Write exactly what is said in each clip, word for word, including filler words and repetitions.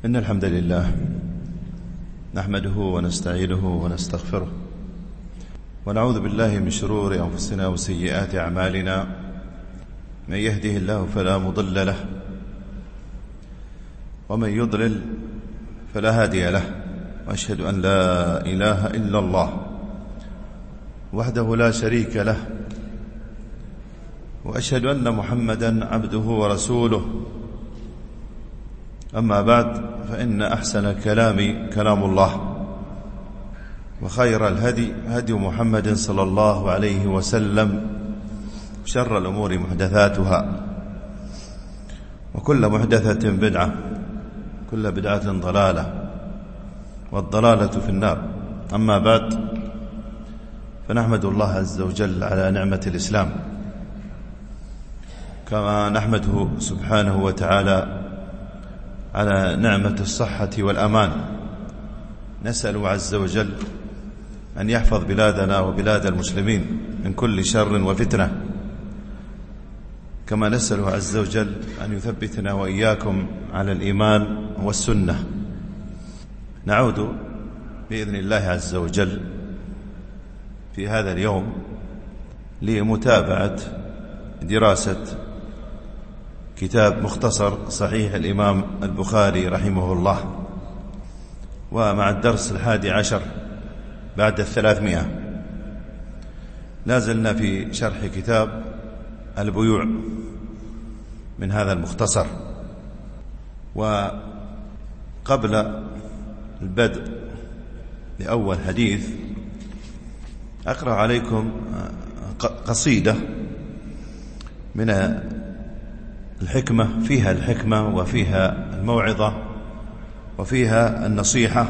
إن الحمد لله نحمده ونستعينه ونستغفره ونعوذ بالله من شرور أنفسنا وسيئات أعمالنا. من يهده الله فلا مضل له ومن يضلل فلا هادي له، وأشهد أن لا إله إلا الله وحده لا شريك له، وأشهد أن محمدا عبده ورسوله. أما بعد، فإن أحسن الكلام كلام الله، وخير الهدي هدي محمد صلى الله عليه وسلم، شر الأمور محدثاتها، وكل محدثة بدعة، كل بدعة ضلالة، والضلالة في النار. أما بعد، فنحمد الله عز وجل على نعمة الإسلام، كما نحمده سبحانه وتعالى على نعمة الصحة والأمان. نسأل عز وجل أن يحفظ بلادنا وبلاد المسلمين من كل شر وفتنة، كما نسأل عز وجل أن يثبتنا وإياكم على الإيمان والسنة. نعود بإذن الله عز وجل في هذا اليوم لمتابعة دراسة كتاب مختصر صحيح الإمام البخاري رحمه الله، ومع الدرس الحادي عشر بعد الثلاثمائة. لازلنا في شرح كتاب البيوع من هذا المختصر. وقبل البدء لأول حديث أقرأ عليكم قصيدة من الحكمة، فيها الحكمة وفيها الموعظة وفيها النصيحة،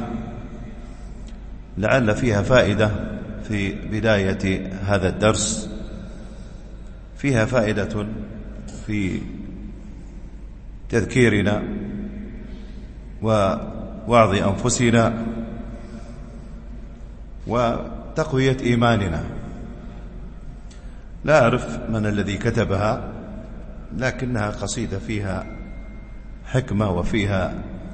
لعل فيها فائدة في بداية هذا الدرس، فيها فائدة في تذكيرنا ووعظ أنفسنا وتقوية إيماننا. لا أعرف من الذي كتبها، لكنها قصيدة فيها حكمة وفيها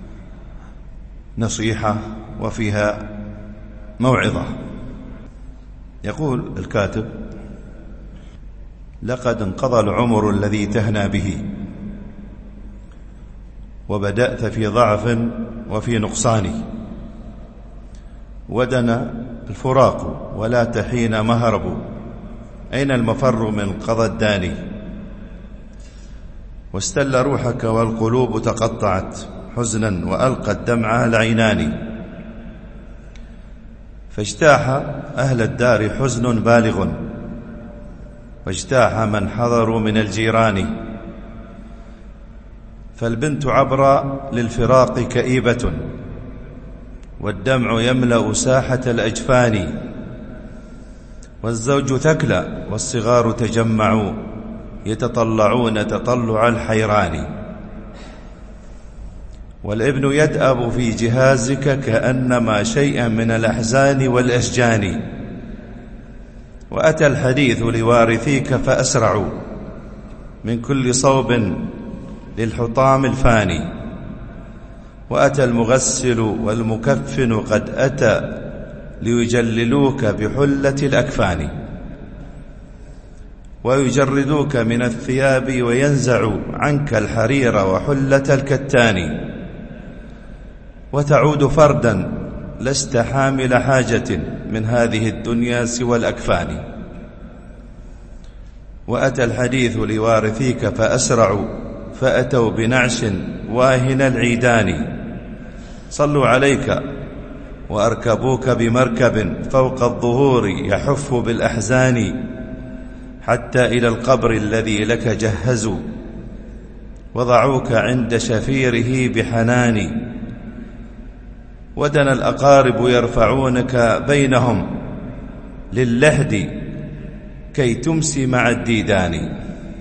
نصيحة وفيها موعظة. يقول الكاتب: لقد انقضى العمر الذي تهنى به، وبدأت في ضعف وفي نقصان، ودنا الفراق ولا تحين مهرب، أين المفر من قضى الداني؟ واستل روحك والقلوب تقطعت حزنا، وألقى الدمع العينان، فاجتاح أهل الدار حزن بالغ، واجتاح من حضروا من الجيران. فالبنت عبر للفراق كئيبة، والدمع يملأ ساحة الأجفان، والزوج ثكلى والصغار تجمعوا، يتطلعون تطلع الحيران. والابن يدأب في جهازك كأنما شيئا من الأحزان والأشجان، وأتى الحديث لوارثيك فأسرعوا من كل صوب للحطام الفاني، وأتى المغسل والمكفن قد أتى ليجللوك بحلة الأكفان، ويجردوك من الثياب وينزع عنك الحرير وحلة الكتان، وتعود فردا لست حامل حاجة من هذه الدنيا سوى الأكفان. وأتى الحديث لوارثيك فأسرعوا، فأتوا بنعش واهن العيدان، صلوا عليك وأركبوك بمركب فوق الظهور يحف بالأحزان، حتى إلى القبر الذي لك جهزوا، وضعوك عند شفيره بحنان. ودنا الأقارب يرفعونك بينهم للحد كي تمسي مع الديدان،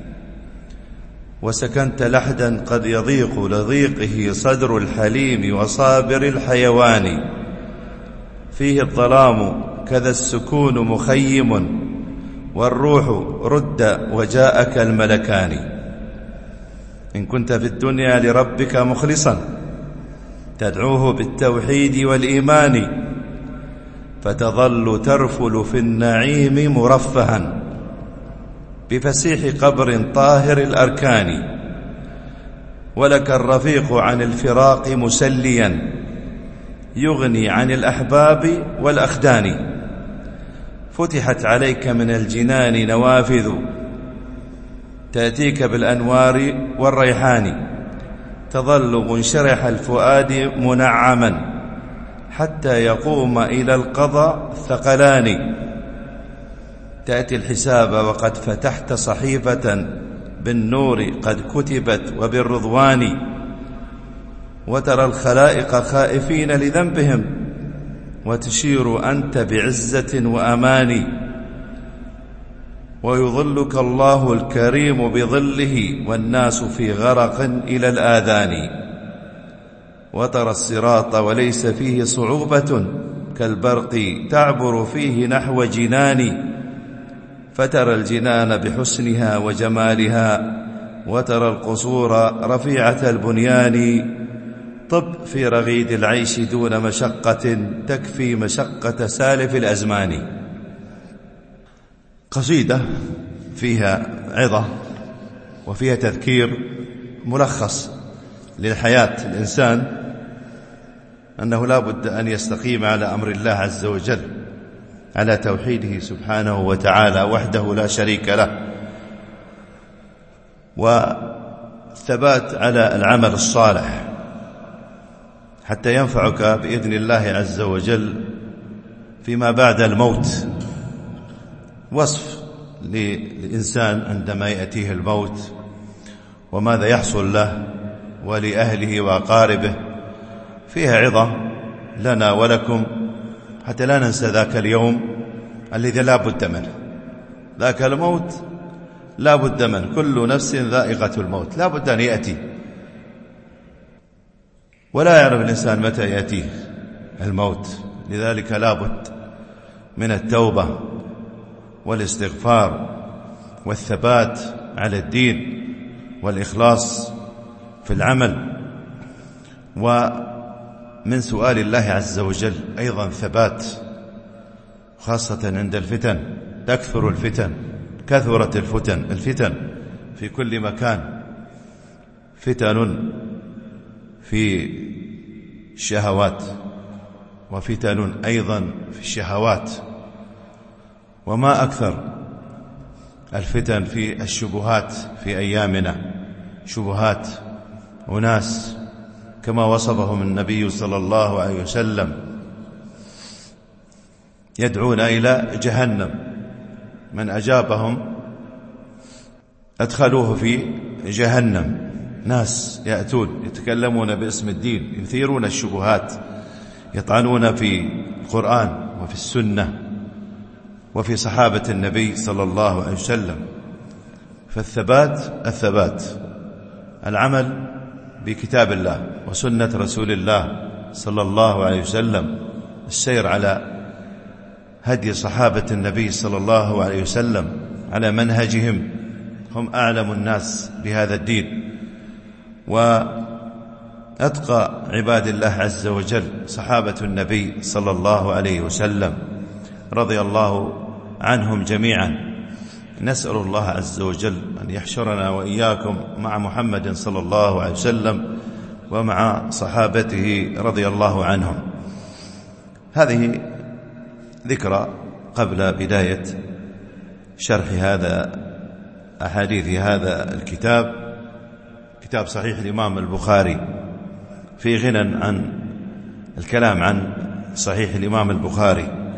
وسكنت لحدا قد يضيق لضيقه صدر الحليم وصابر الحيوان، فيه الظلام كذا السكون مخيم، والروح رد وجاءك الملكان. إن كنت في الدنيا لربك مخلصا تدعوه بالتوحيد والإيمان، فتظل ترفل في النعيم مرفها بفسيح قبر طاهر الأركان. ولك الرفيق عن الفراق مسليا يغني عن الأحباب والأخدان. فتحت عليك من الجنان نوافذ تأتيك بالأنوار والريحان. تظل منشرح الفؤاد منعما حتى يقوم إلى القضاء ثقلان. تأتي الحساب وقد فتحت صحيفة بالنور قد كتبت وبالرضوان. وترى الخلائق خائفين لذنبهم وتشير أنت بعزة وأمان. ويظلك الله الكريم بظله والناس في غرق إلى الآذان. وترى الصراط وليس فيه صعوبة كالبرق تعبر فيه نحو جنان. فترى الجنان بحسنها وجمالها وترى القصور رفيعة البنيان. طب في رغيد العيش دون مشقة تكفي مشقة سالف الأزمان. قصيدة فيها عظة وفيها تذكير ملخص للحياة الإنسان أنه لا بد أن يستقيم على أمر الله عز وجل، على توحيده سبحانه وتعالى وحده لا شريك له، والثبات على العمل الصالح حتى ينفعك بإذن الله عز وجل فيما بعد الموت. وصف للإنسان عندما يأتيه الموت وماذا يحصل له ولأهله وأقاربه، فيها عظة لنا ولكم حتى لا ننسى ذاك اليوم الذي لا بد منه. ذاك الموت لا بد منه، كل نفس ذائقة الموت، لا بد أن يأتي، ولا يعرف الإنسان متى يأتيه الموت. لذلك لا بد من التوبة والاستغفار والثبات على الدين والإخلاص في العمل. ومن سؤال الله عز وجل أيضا ثبات، خاصة عند الفتن. تكثر الفتن، كثرت الفتن الفتن في كل مكان. فتن في الشهوات وفتن أيضا في الشهوات، وما أكثر الفتن في الشبهات في أيامنا. شبهات أناس كما وصفهم النبي صلى الله عليه وسلم يدعون إلى جهنم، من أجابهم أدخلوه في جهنم. ناس يأتون يتكلمون باسم الدين، يثيرون الشبهات، يطعنون في القرآن وفي السنة وفي صحابة النبي صلى الله عليه وسلم. فالثبات الثبات العمل بكتاب الله وسنة رسول الله صلى الله عليه وسلم، السير على هدي صحابة النبي صلى الله عليه وسلم على منهجهم، هم أعلم الناس بهذا الدين، وأتقى عباد الله عز وجل صحابة النبي صلى الله عليه وسلم رضي الله عنهم جميعا. نسأل الله عز وجل أن يحشرنا وإياكم مع محمد صلى الله عليه وسلم ومع صحابته رضي الله عنهم. هذه ذكرى قبل بداية شرح هذا أحاديث هذا الكتاب، كتاب صحيح الإمام البخاري، في غنى عن الكلام عن صحيح الإمام البخاري.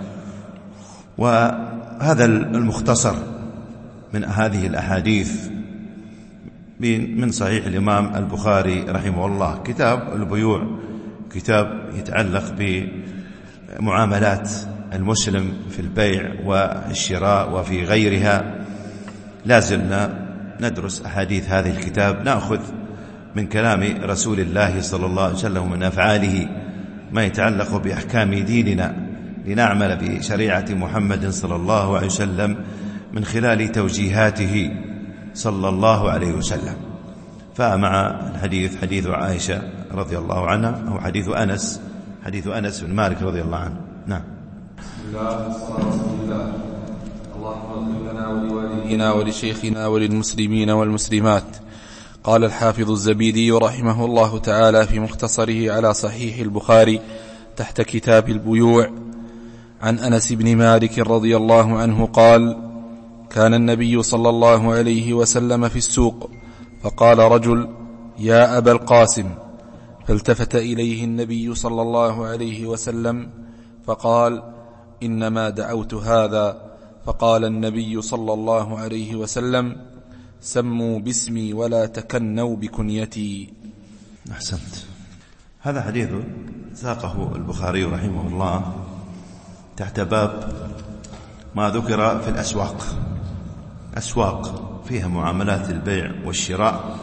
وهذا المختصر من هذه الأحاديث من صحيح الإمام البخاري رحمه الله. كتاب البيوع، كتاب يتعلق بمعاملات المسلم في البيع والشراء وفي غيرها. لازلنا ندرس أحاديث هذه الكتاب، نأخذ من كلام رسول الله صلى الله عليه وسلم ومن أفعاله ما يتعلق بأحكام ديننا، لنعمل بشريعة محمد صلى الله عليه وسلم من خلال توجيهاته صلى الله عليه وسلم. فمع الحديث حديث عائشة رضي الله عنه، أو حديث أنس حديث أنس بن مالك رضي الله عنه. نعم. بسم الله والصلاة والسلام. اللهم اغفر لنا ولوالدينا ولشيخنا وللمسلمين والمسلمات. قال الحافظ الزبيدي رحمه الله تعالى في مختصره على صحيح البخاري تحت كتاب البيوع عن أنس بن مالك رضي الله عنه قال: كان النبي صلى الله عليه وسلم في السوق، فقال رجل: يا أبا القاسم، فالتفت إليه النبي صلى الله عليه وسلم فقال: إنما دعوت هذا. فقال النبي صلى الله عليه وسلم: سموا باسمي ولا تكنوا بكنيتي. أحسنت. هذا حديث ساقه البخاري رحمه الله تحت باب ما ذكر في الأسواق. أسواق فيها معاملات البيع والشراء،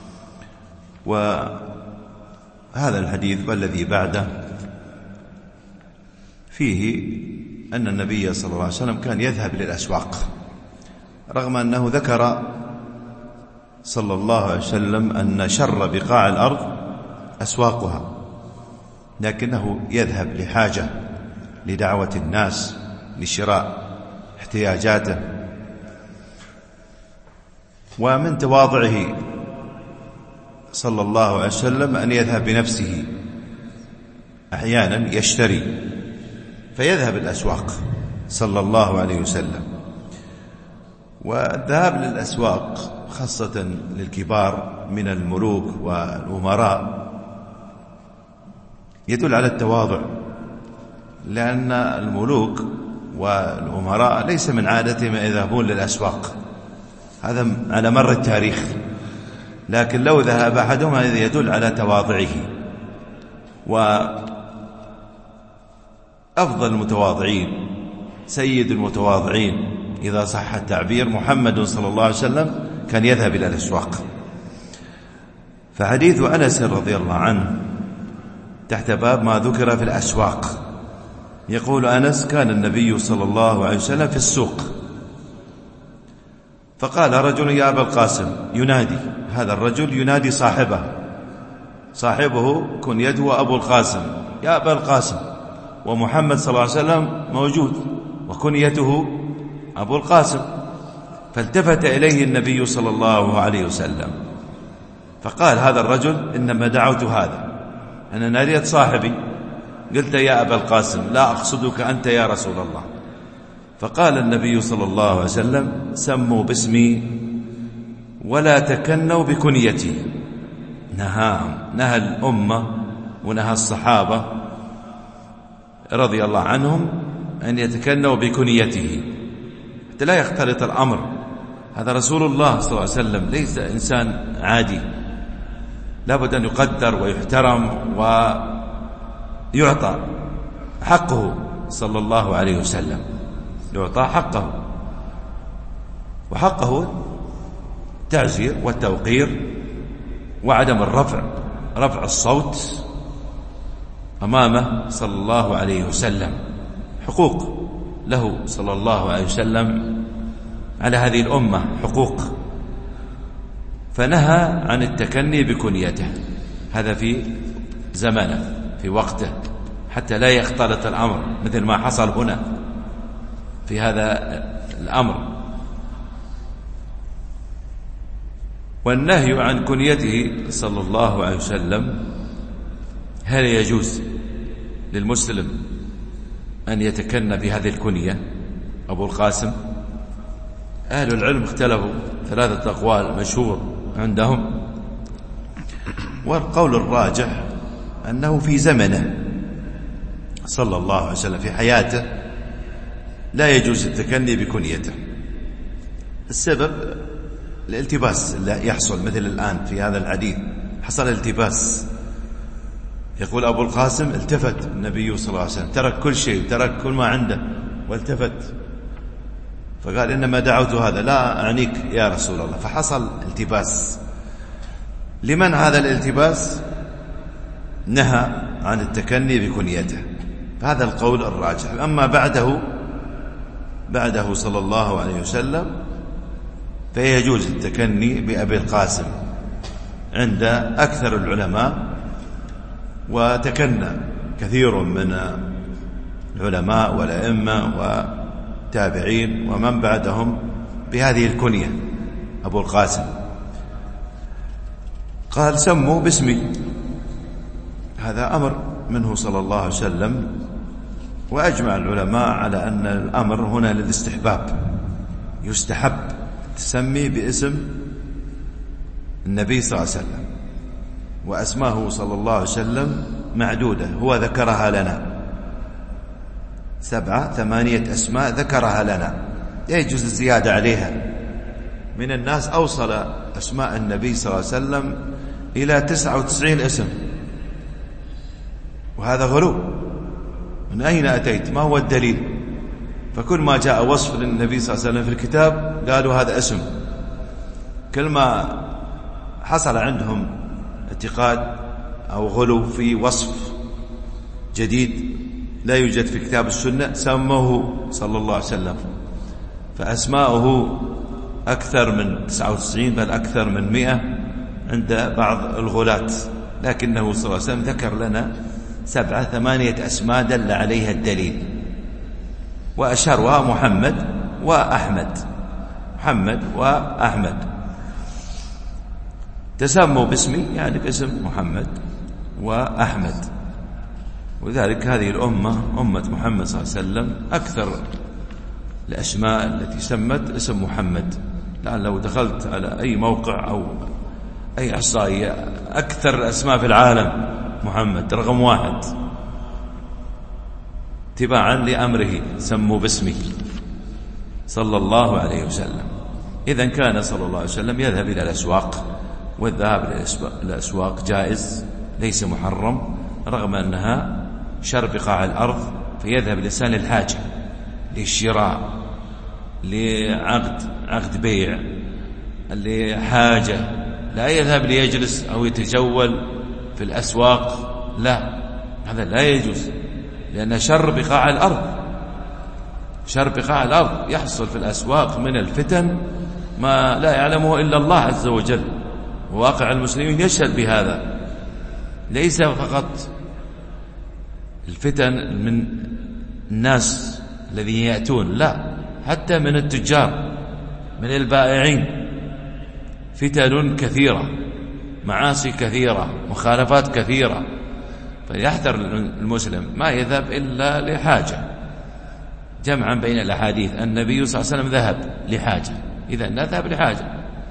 وهذا الحديث والذي بعده فيه أن النبي صلى الله عليه وسلم كان يذهب للأسواق، رغم أنه ذكر صلى الله عليه وسلم أن شر بقاع الأرض أسواقها، لكنه يذهب لحاجة، لدعوة الناس، لشراء احتياجاته. ومن تواضعه صلى الله عليه وسلم أن يذهب بنفسه، أحيانا يشتري فيذهب الأسواق صلى الله عليه وسلم. والذهاب للأسواق خاصة للكبار من الملوك والأمراء يدل على التواضع، لأن الملوك والأمراء ليس من عادتهم يذهبون للأسواق، هذا على مر التاريخ، لكن لو ذهب أحدهم هذا يدل على تواضعه. وأفضل المتواضعين، سيد المتواضعين إذا صح التعبير، محمد صلى الله عليه وسلم كان يذهب إلى الأسواق. فحديث أنس رضي الله عنه تحت باب ما ذكر في الأسواق. يقول أنس: كان النبي صلى الله عليه وسلم في السوق، فقال رجل: يا أبا القاسم، ينادي، هذا الرجل ينادي صاحبه، صاحبه كنيته أبو القاسم، يا أبا القاسم، ومحمد صلى الله عليه وسلم موجود وكنيته أبو القاسم. فالتفت إليه النبي صلى الله عليه وسلم فقال هذا الرجل: إنما دعوت هذا، أنا ناديت صاحبي، قلت يا أبا القاسم، لا أقصدك أنت يا رسول الله. فقال النبي صلى الله عليه وسلم: سموا باسمي ولا تكنوا بكنيتي. نهى نهى الأمة ونهى الصحابة رضي الله عنهم أن يتكنوا بكنيته حتى لا يختلط الأمر. هذا رسول الله صلى الله عليه وسلم، ليس إنسان عادي، لابد أن يقدر ويحترم ويعطى حقه صلى الله عليه وسلم، يعطى حقه، وحقه التعزير والتوقير وعدم الرفع رفع الصوت أمامه صلى الله عليه وسلم. حقوق له صلى الله عليه وسلم على هذه الأمة، حقوق. فنهى عن التكني بكنيته، هذا في زمنه في وقته، حتى لا يختلط الأمر مثل ما حصل هنا في هذا الأمر. والنهي عن كنيته صلى الله عليه وسلم، هل يجوز للمسلم أن يتكنى بهذه الكنية أبو القاسم؟ أهل العلم اختلفوا ثلاثة أقوال مشهور عندهم، والقول الراجح أنه في زمنه صلى الله عليه وسلم في حياته لا يجوز التكني بكنيته. السبب الالتباس اللي يحصل، مثل الآن في هذا الحديث حصل التباس. يقول أبو القاسم: التفت النبي صلى الله عليه وسلم، ترك كل شيء، ترك كل ما عنده والتفت، فقال: إنما دعوت هذا، لا أعنيك يا رسول الله. فحصل التباس. لمن هذا الالتباس نهى عن التكني بكنيته، هذا القول الراجح. أما بعده بعده صلى الله عليه وسلم فيجوز التكني بأبي القاسم عند أكثر العلماء، وتكنى كثير من العلماء والأئمة والتابعين ومن بعدهم بهذه الكنية أبو القاسم. قال سموا باسمي، هذا أمر منه صلى الله عليه وسلم، وأجمع العلماء على أن الأمر هنا للاستحباب، يستحب تسمي باسم النبي صلى الله عليه وسلم، وأسماه صلى الله عليه وسلم معدودة، هو ذكرها لنا سبعة ثمانية أسماء ذكرها لنا، يجوز الزيادة عليها. من الناس أوصل أسماء النبي صلى الله عليه وسلم إلى تسعة وتسعين اسم، وهذا غلو. من أين أتيت؟ ما هو الدليل؟ فكل ما جاء وصف للنبي صلى الله عليه وسلم في الكتاب قالوا هذا اسم. كل ما حصل عندهم اعتقاد أو غلو في وصف جديد لا يوجد في كتاب السنة سموه صلى الله عليه وسلم، فأسماؤه أكثر من تسعة وتسعين بل أكثر من مئة عند بعض الغلاة، لكنه صلى الله عليه وسلم ذكر لنا سبعة ثمانية أسماء دل عليها الدليل، وأشهرها محمد وأحمد. محمد وأحمد تسموا باسمي، يعني باسم محمد وأحمد، وذلك هذه الأمة أمة محمد صلى الله عليه وسلم أكثر الأسماء التي سمت اسم محمد. لأن لو دخلت على أي موقع أو أي إحصائية أكثر الأسماء في العالم محمد رقم واحد، تباعا لأمره سموا باسمه صلى الله عليه وسلم. إذن كان صلى الله عليه وسلم يذهب إلى الأسواق، والذهاب إلى الأسواق جائز ليس محرم، رغم أنها شر بقاع الأرض، فيذهب الإنسان للحاجة، للشراء، لعقد عقد بيع، لحاجة، لا يذهب ليجلس أو يتجول في الأسواق، لا، هذا لا يجوز، لأن شر بقاع الأرض، شر بقاع الأرض يحصل في الأسواق من الفتن ما لا يعلمه إلا الله عز وجل، وواقع المسلمين يشهد بهذا. ليس فقط الفتن من الناس الذين يأتون، لا، حتى من التجار، من البائعين، فتن كثيرة، معاصي كثيرة، مخالفات كثيرة، فيحذر المسلم ما يذهب إلا لحاجة. جمعا بين الأحاديث، النبي صلى الله عليه وسلم ذهب لحاجة، إذا نذهب لحاجة،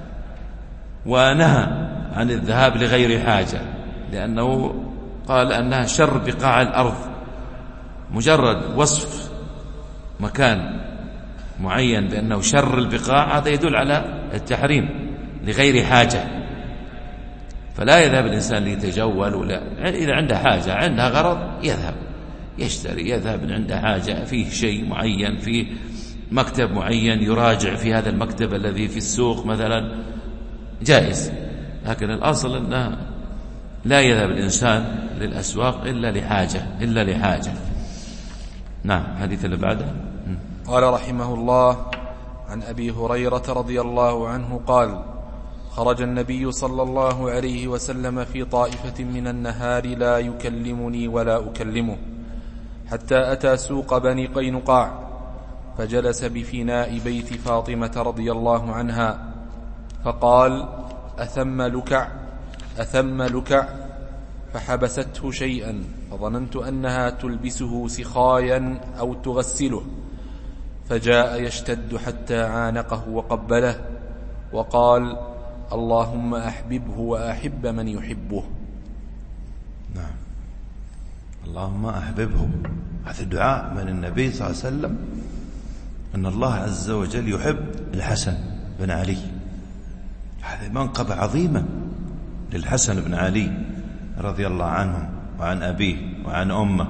ونهى عن الذهاب لغير حاجة، لأنه قال أنها شر بقاع الأرض. مجرد وصف مكان معين بأنه شر البقاع هذا يدل على التحريم لغير حاجة، فلا يذهب الإنسان ليتجول، ولا إذا عنده حاجة، عنده غرض، يذهب يشتري، يذهب عنده حاجة فيه شيء معين، فيه مكتب معين يراجع في هذا المكتب الذي في السوق مثلا، جائز. لكن الأصل أنه لا يذهب الإنسان للأسواق إلا لحاجة، إلا لحاجة. نعم. حديث اللي بعده. قال رحمه الله: عن أبي هريرة رضي الله عنه قال: خرج النبي صلى الله عليه وسلم في طائفة من النهار لا يكلمني ولا أكلمه، حتى أتى سوق بني قينقاع، فجلس بفناء بيت فاطمة رضي الله عنها، فقال: أثم لكع أثم لكع، فحبسته شيئا، فظننت أنها تلبسه سخايا أو تغسله، فجاء يشتد حتى عانقه وقبله، وقال: اللهم أحببه وأحب من يحبه. نعم. اللهم أحببه، هذا الدعاء من النبي صلى الله عليه وسلم، أن الله عز وجل يحب الحسن بن علي. هذه منقبة عظيمة للحسن بن علي رضي الله عنه وعن أبيه وعن أمه،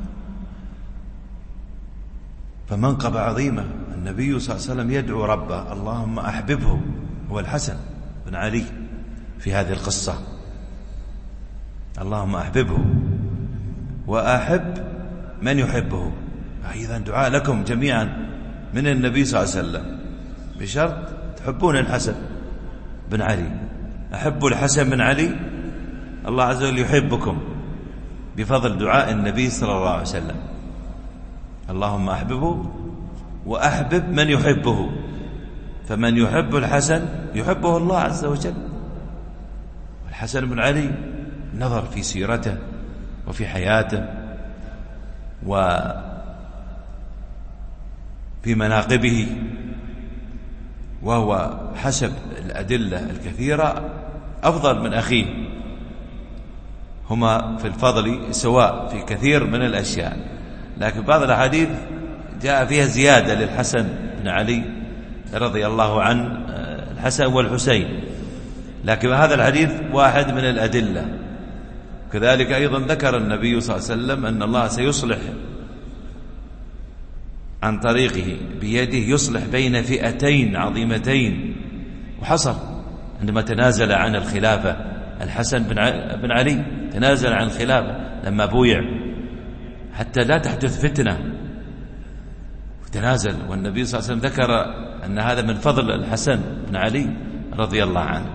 فمنقبة عظيمة. النبي صلى الله عليه وسلم يدعو ربه: اللهم أحببه، هو الحسن بن علي في هذه القصة، اللهم أحببه وأحب من يحبه. إذن دعاء لكم جميعا من النبي صلى الله عليه وسلم، بشرط تحبون الحسن بن علي. أحبوا الحسن بن علي، الله عز وجل يحبكم بفضل دعاء النبي صلى الله عليه وسلم: اللهم أحببه وأحبب من يحبه، فمن يحب الحسن يحبه الله عز وجل. الحسن بن علي نظر في سيرته وفي حياته وفي مناقبه، وهو حسب الأدلة الكثيرة أفضل من أخيه، هما في الفضل سواء في كثير من الأشياء، لكن بعض الأحاديث جاء فيها زيادة للحسن بن علي رضي الله عنه، الحسن والحسين، لكن هذا الحديث واحد من الأدلة. كذلك أيضا ذكر النبي صلى الله عليه وسلم أن الله سيصلح عن طريقه بيده، يصلح بين فئتين عظيمتين، وحصل عندما تنازل عن الخلافة الحسن بن علي، تنازل عن الخلافة لما بويع حتى لا تحدث فتنة، تنازل، والنبي صلى الله عليه وسلم ذكر أن هذا من فضل الحسن بن علي رضي الله عنه.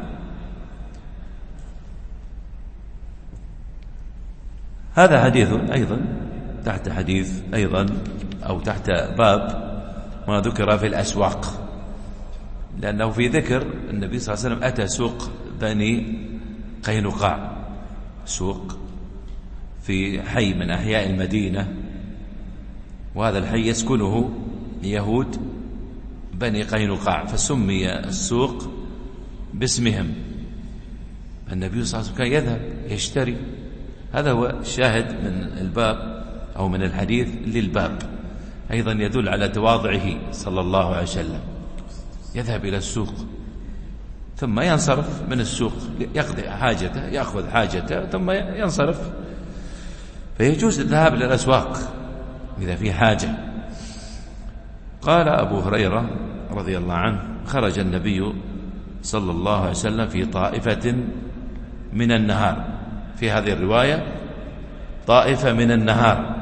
هذا حديث أيضا تحت حديث أيضا أو تحت باب ما ذكر في الأسواق، لأنه في ذكر النبي صلى الله عليه وسلم أتى سوق بني قينقاع، سوق في حي من أحياء المدينة، وهذا الحي يسكنه يهود بني قينقاع، فسمي السوق باسمهم. النبي صلى الله عليه وسلم كان يذهب يشتري. هذا هو الشاهد من الباب أو من الحديث للباب، أيضا يدل على تواضعه صلى الله عليه وسلم. يذهب إلى السوق ثم ينصرف من السوق، يقضي حاجته، يأخذ حاجته ثم ينصرف. فيجوز الذهاب إلى الأسواق إذا في حاجة. قال أبو هريرة رضي الله عنه: خرج النبي صلى الله عليه وسلم في طائفة من النهار، في هذه الرواية طائفة من النهار،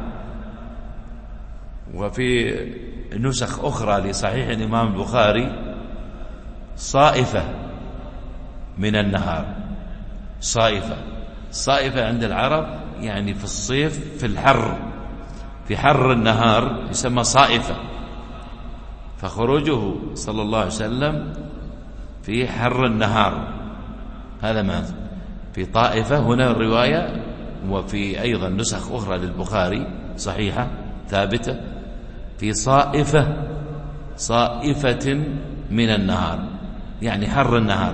وفي نسخ أخرى لصحيح الإمام البخاري صائفة من النهار. صائفة صائفة عند العرب يعني في الصيف، في الحر، في حر النهار يسمى صائفة، فخروجه صلى الله عليه وسلم في حر النهار، هذا ما في طائفة هنا الرواية. وفي أيضا نسخ أخرى للبخاري صحيحة ثابتة في صائفة، صائفة من النهار يعني حر النهار.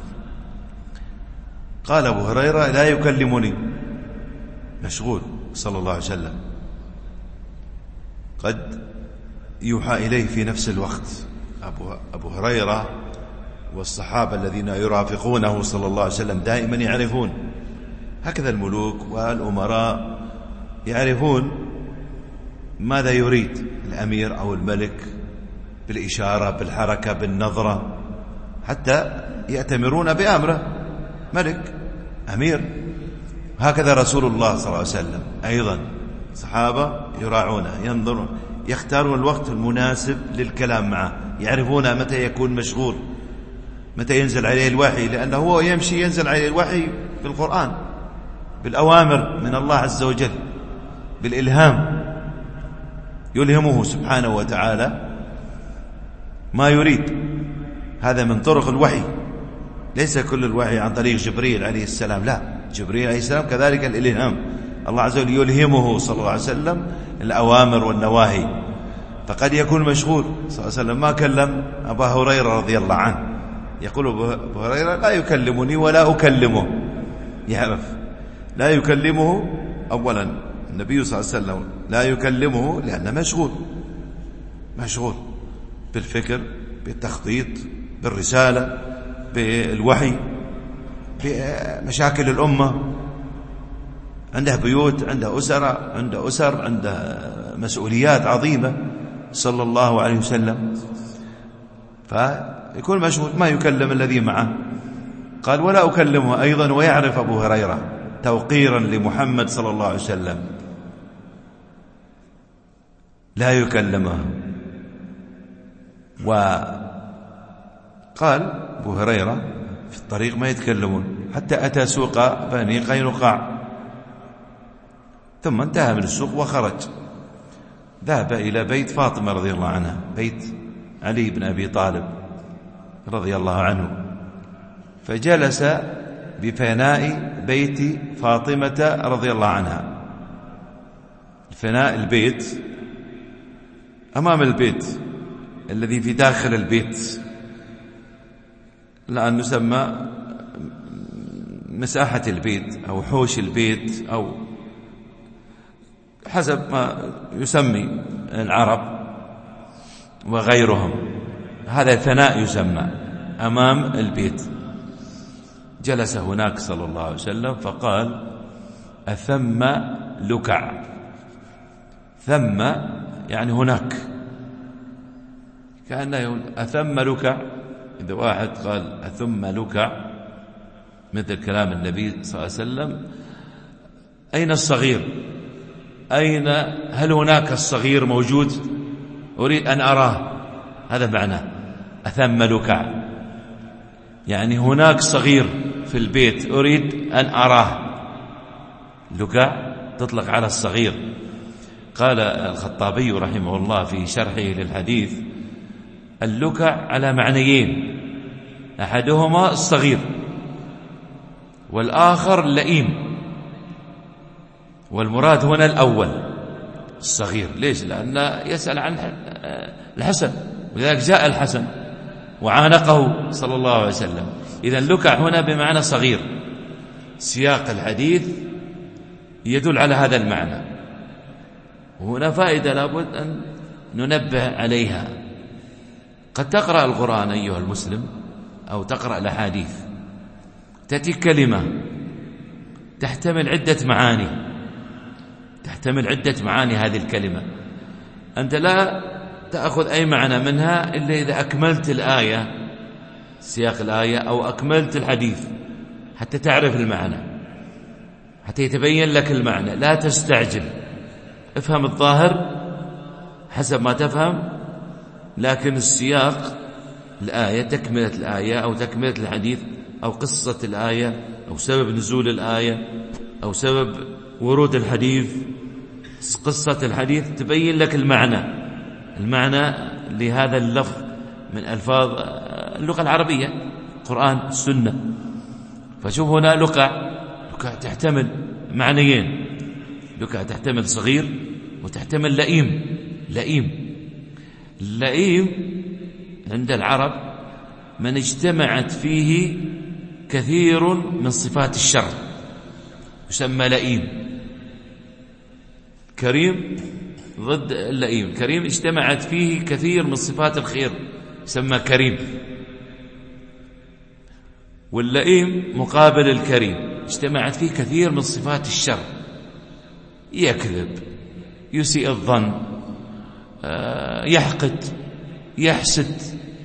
قال أبو هريرة: لا يكلمني، مشغول صلى الله عليه وسلم، قد يوحى إليه في نفس الوقت. أبو, أبو هريرة والصحابة الذين يرافقونه صلى الله عليه وسلم دائما يعرفون، هكذا الملوك والأمراء يعرفون ماذا يريد الأمير أو الملك بالإشارة، بالحركة، بالنظرة، حتى يأتمرون بأمره. ملك، أمير. هكذا رسول الله صلى الله عليه وسلم أيضا، صحابة يراعونه، ينظرون، يختارون الوقت المناسب للكلام معه، يعرفون متى يكون مشغول، متى ينزل عليه الوحي، لأنه هو يمشي ينزل عليه الوحي بالقرآن، بالأوامر من الله عز وجل، بالإلهام، يلهمه سبحانه وتعالى ما يريد. هذا من طرق الوحي، ليس كل الوحي عن طريق جبريل عليه السلام، لا، جبريل عليه السلام كذلك الإلهام، الله عز وجل يلهمه صلى الله عليه وسلم الأوامر والنواهي. فقد يكون مشغول صلى الله عليه وسلم. ما كلم أبا هريرة رضي الله عنه، يقول أبو هريرة: لا يكلمني ولا أكلمه، يعرف لا يكلمه. أولا النبي صلى الله عليه وسلم لا يكلمه لأنه مشغول، مشغول بالفكر، بالتخطيط، بالرسالة، بالوحي، بمشاكل الأمة، عنده بيوت، عنده أسر، عنده أسر عنده مسؤوليات عظيمة صلى الله عليه وسلم، فيكون مشغول، ما يكلم الذي معه. قال: ولا أكلمه أيضا. ويعرف أبو هريرة توقيرا لمحمد صلى الله عليه وسلم لا يكلمه. وقال أبو هريرة: في الطريق ما يتكلمون، حتى أتى سوق بني قينقاع، ثم انتهى من السوق وخرج، ذهب إلى بيت فاطمة رضي الله عنها، بيت علي بن أبي طالب رضي الله عنه، فجلس بفناء بيت فاطمة رضي الله عنها. فناء البيت أمام البيت الذي في داخل البيت، الآن نسمى مساحة البيت أو حوش البيت أو حسب ما يسمي العرب وغيرهم، هذا الفناء يسمى أمام البيت. جلس هناك صلى الله عليه وسلم فقال: أثم لكع. ثم يعني هناك، كأنه يقول أثم لكع. إذا واحد قال أثم لكع مثل كلام النبي صلى الله عليه وسلم: أين الصغير؟ أين هل هناك الصغير موجود؟ أريد أن أراه. هذا معناه أثم لكع، يعني هناك صغير في البيت أريد أن أراه. لكع تطلق على الصغير. قال الخطابي رحمه الله في شرحه للحديث: اللكع على معنيين، أحدهما الصغير والآخر اللئيم، والمراد هنا الأول الصغير. ليش؟ لأن يسأل عن الحسن، ولذلك جاء الحسن وعانقه صلى الله عليه وسلم. إذن لكع هنا بمعنى صغير، سياق الحديث يدل على هذا المعنى. وهنا فائدة لابد أن ننبه عليها. قد تقرأ القرآن أيها المسلم أو تقرأ الأحاديث، تأتي كلمة تحتمل عدة معاني، تحتمل عدة معاني هذه الكلمة، أنت لا تأخذ أي معنى منها إلا إذا أكملت الآية، سياق الآية، أو أكملت الحديث حتى تعرف المعنى، حتى يتبين لك المعنى. لا تستعجل، افهم الظاهر حسب ما تفهم، لكن السياق الآية، تكملة الآية أو تكملة الحديث أو قصة الآية أو سبب نزول الآية أو سبب ورود الحديث، قصة الحديث تبين لك المعنى، المعنى لهذا اللفظ من ألفاظ اللغة العربية، القرآن، السنة. فشوف هنا لكع، لكع تحتمل معنيين، لكع تحتمل صغير وتحتمل لئيم. لئيم اللئيم عند العرب من اجتمعت فيه كثير من صفات الشر يسمى لئيم. كريم ضد اللئيم، كريم اجتمعت فيه كثير من صفات الخير يسمى كريم، واللئيم مقابل الكريم اجتمعت فيه كثير من صفات الشر، يكذب، يسيء الظن، يحقد، يحسد،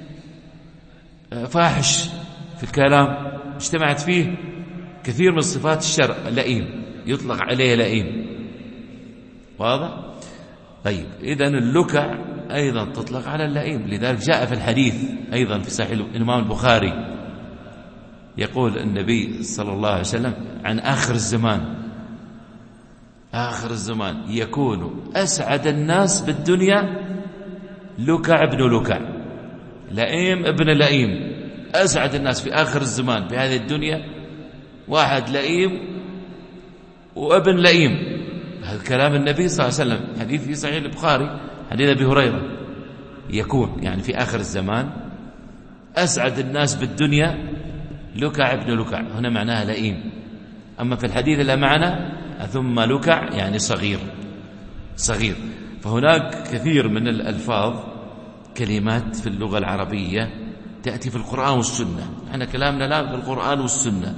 فاحش في الكلام، اجتمعت فيه كثير من صفات الشر. لئيم يطلق عليه لئيم. واضح؟ طيب، إذن اللكع أيضا تطلق على اللئيم. لذلك جاء في الحديث أيضا في صحيح الإمام البخاري، يقول النبي صلى الله عليه وسلم عن آخر الزمان: آخر الزمان يكون أسعد الناس بالدنيا لكع ابن لكع، لئيم ابن لئيم. أسعد الناس في آخر الزمان في هذه الدنيا واحد لئيم وابن لئيم. هذا كلام النبي صلى الله عليه وسلم، حديث في صحيح البخاري، حديث أبي هريرة. يكون يعني في آخر الزمان أسعد الناس بالدنيا لكع ابن لكع، هنا معناها لئيم. أما في الحديث لا معنى ثم لكع يعني صغير، صغير. فهناك كثير من الألفاظ، كلمات في اللغة العربية تأتي في القرآن والسنة. احنا كلامنا لا في القرآن والسنة،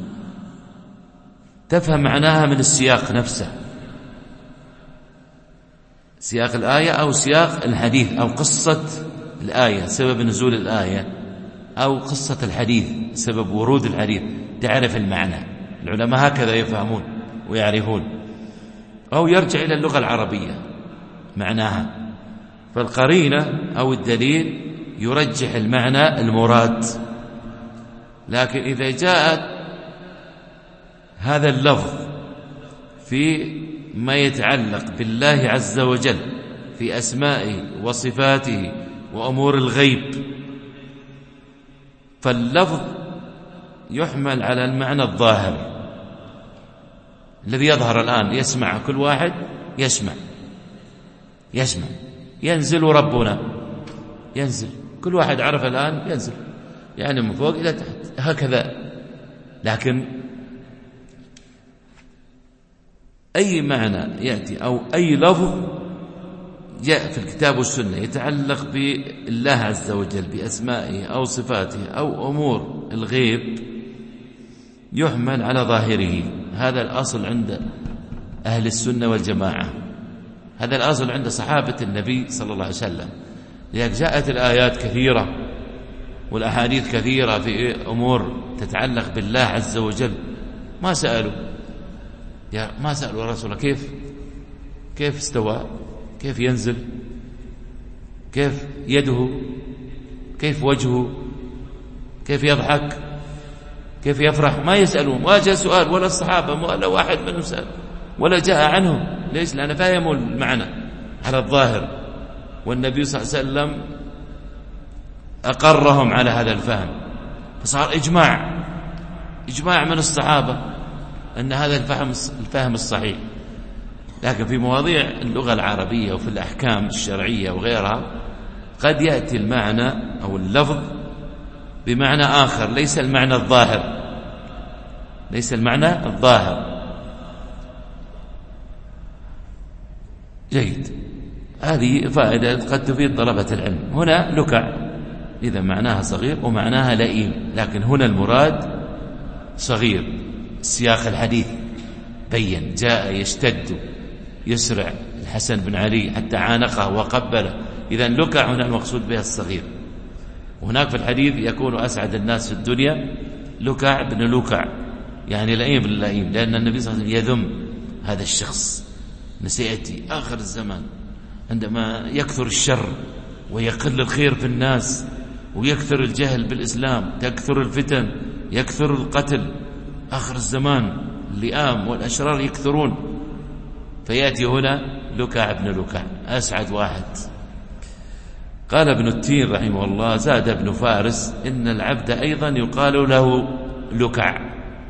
تفهم معناها من السياق نفسه، سياق الآية أو سياق الحديث أو قصة الآية، سبب نزول الآية، أو قصة الحديث، سبب ورود الحديث، تعرف المعنى. العلماء هكذا يفهمون ويعرفون. أو يرجع إلى اللغة العربية معناها، فالقرينة أو الدليل يرجح المعنى المراد. لكن إذا جاءت هذا اللفظ في ما يتعلق بالله عز وجل في أسمائه وصفاته وأمور الغيب، فاللفظ يحمل على المعنى الظاهر الذي يظهر الآن، يسمع كل واحد، يسمع يسمع ينزل ربنا، ينزل، كل واحد عرف الآن ينزل، يعني من فوق إلى تحت هكذا. لكن أي معنى يأتي أو أي لفظ جاء في الكتاب والسنة يتعلق بالله عز وجل بأسمائه أو صفاته أو أمور الغيب يحمل على ظاهره. هذا الأصل عند أهل السنة والجماعة، هذا الأصل عند صحابة النبي صلى الله عليه وسلم. لذلك جاءت الآيات كثيرة والأحاديث كثيرة في أمور تتعلق بالله عز وجل، ما سألوا يا ما سألوا الرسول كيف كيف استوى، كيف ينزل، كيف يده، كيف وجهه، كيف يضحك، كيف يفرح، ما يسألون، ولا جاء سؤال، ولا الصحابة ولا واحد منهم سأل ولا جاء عنهم. ليش؟ لأن فهموا المعنى على الظاهر، والنبي صلى الله عليه وسلم أقرهم على هذا الفهم، فصار إجماع إجماع من الصحابة أن هذا الفهم الفهم الصحيح. لكن في مواضيع اللغة العربية وفي الأحكام الشرعية وغيرها قد يأتي المعنى أو اللفظ بمعنى آخر ليس المعنى الظاهر، ليس المعنى الظاهر. جيد، هذه فائدة قد تفيد طلبة العلم. هنا لكع إذا معناها صغير ومعناها لئيم، لكن هنا المراد صغير. سياق الحديث بين، جاء يشتد يسرع الحسن بن علي حتى عانقه وقبله، إذا لكع هنا المقصود بها الصغير. وهناك في الحديث يكون أسعد الناس في الدنيا لكع بن لكع، يعني لئيم بن لئيم، لأن النبي صلى الله عليه وسلم يذم هذا الشخص. سيأتي آخر الزمان عندما يكثر الشر ويقل الخير في الناس ويكثر الجهل بالإسلام، تكثر الفتن، يكثر القتل، آخر الزمان اللئام والأشرار يكثرون، فيأتي هنا لكع بن لكع أسعد واحد. قال ابن التين رحمه الله: زاد ابن فارس: إن العبد أيضا يقال له لكع.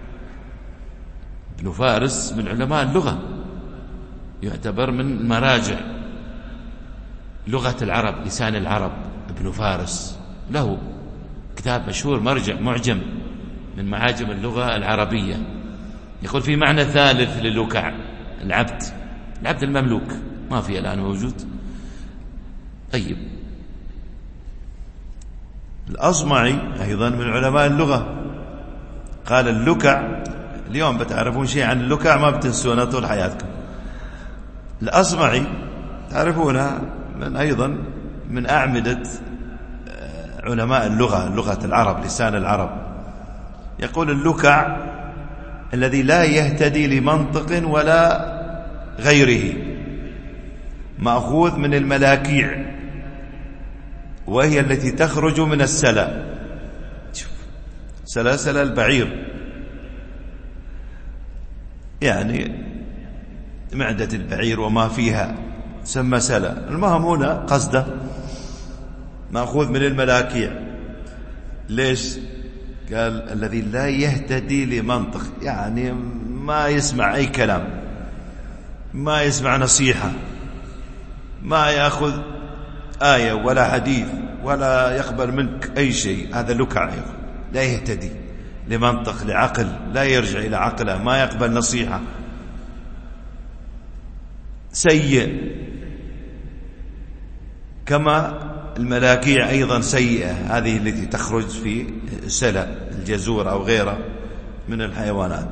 ابن فارس من علماء اللغة، يعتبر من مراجع لغة العرب، لسان العرب. ابن فارس له كتاب مشهور مرجع معجم من معاجم اللغة العربية، يقول في معنى ثالث للكع: العبد، العبد المملوك، ما في الآن موجود. طيب، الأصمعي أيضا من علماء اللغة قال اللكع. اليوم بتعرفون شيء عن اللكع ما بتنسونه طول حياتكم. الأصمعي تعرفونها من أيضا من أعمدة علماء اللغة، لغة العرب، لسان العرب. يقول اللكع الذي لا يهتدي لمنطق ولا غيره، مأخوذ من الملاكيع، وهي التي تخرج من السلا. سلاسل البعير، يعني معدة البعير وما فيها سمى سلا. المهم هنا قصده مأخوذ من الملاكيع. ليش؟ قال الذي لا يهتدي لمنطق، يعني ما يسمع أي كلام، ما يسمع نصيحة، ما يأخذ آية ولا حديث ولا يقبل منك أي شيء. هذا لكع، لا يهتدي لمنطق، لعقل، لا يرجع إلى عقله، ما يقبل نصيحة، سيء. كما الملاكيع أيضا سيئة، هذه التي تخرج في سلا الجزور أو غيره من الحيوانات.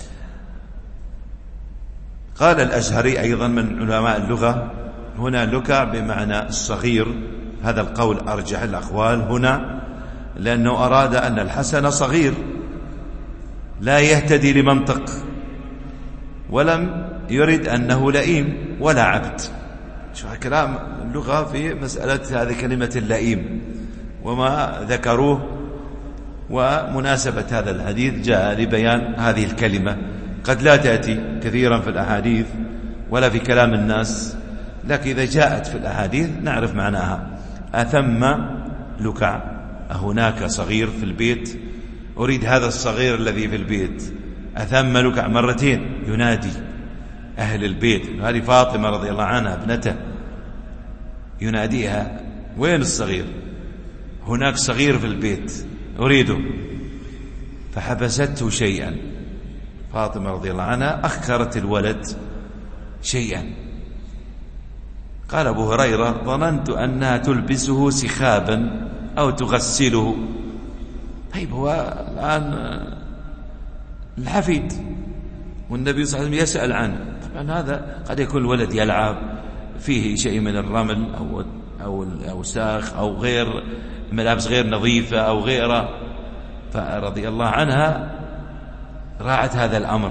قال الأزهري أيضا من علماء اللغة: هنا لكع بمعنى الصغير. هذا القول أرجح الأقوال هنا، لأنه أراد أن الحسن صغير لا يهتدي لمنطق، ولم يرد أنه لئيم ولا عبد. شو كلام اللغة في مسألة هذه كلمة اللئيم وما ذكروه، ومناسبة هذا الحديث جاء لبيان هذه الكلمة. قد لا تأتي كثيرا في الأحاديث ولا في كلام الناس، لكن إذا جاءت في الأحاديث نعرف معناها. أثم لكع، هناك صغير في البيت، أريد هذا الصغير الذي في البيت. أثم لكع مرتين، ينادي أهل البيت. هذه فاطمة رضي الله عنها ابنته، يناديها وين الصغير؟ هناك صغير في البيت أريده. فحبسته شيئا، فاطمة رضي الله عنها أخرت الولد شيئا. قال أبو هريرة: ظننت أنها تلبسه سخابا أو تغسله. طيب هو الآن الحفيد والنبي صلى الله عليه وسلم يسأل عنه، طبعا هذا قد يكون الولد يلعب فيه شيء من الرمل أو أو الأوساخ أو غير ملابس غير نظيفة أو غيره. فرضي الله عنها راعت هذا الأمر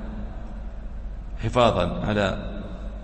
حفاظا على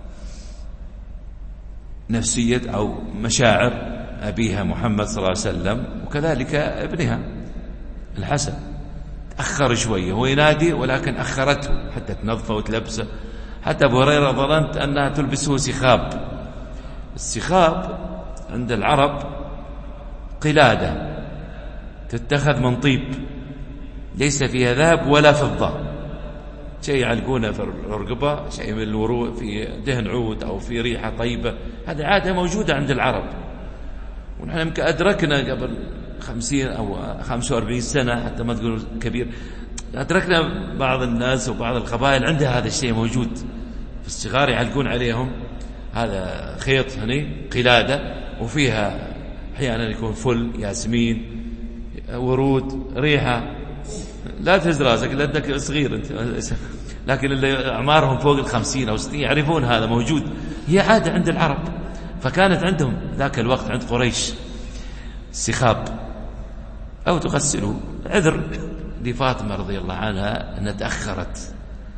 نفسية أو مشاعر أبيها محمد صلى الله عليه وسلم، وكذلك ابنها الحسن. تأخر شوية، هو ينادي ولكن أخرته حتى تنظفه وتلبسه. حتى أبو هريرة ظننت أنها تلبسه سخاب. السخاب عند العرب قلادة تتخذ من طيب ليس فيها ذهب ولا فضة، شيء يعلقونه في الرقبة، شيء من الورود في دهن عود أو في ريحة طيبة. هذه عادة موجودة عند العرب، ونحن يمكن أدركنا قبل خمسين أو خمسة وأربعين سنة، حتى ما تقول كبير، أدركنا بعض الناس وبعض القبائل عندها هذا الشيء موجود في الصغار، يعلقون عليهم هذا خيط هني قلادة، وفيها أحيانا يكون فل، ياسمين، ورود، ريحة. لا تهز راسك لأنك صغير أنت، لكن اللي أعمارهم فوق الخمسين أو ستين يعرفون هذا موجود. هي عادة عند العرب، فكانت عندهم ذاك الوقت عند قريش سخاب أو تغسلوا. عذر لفاطمة رضي الله عنها أنها تأخرت،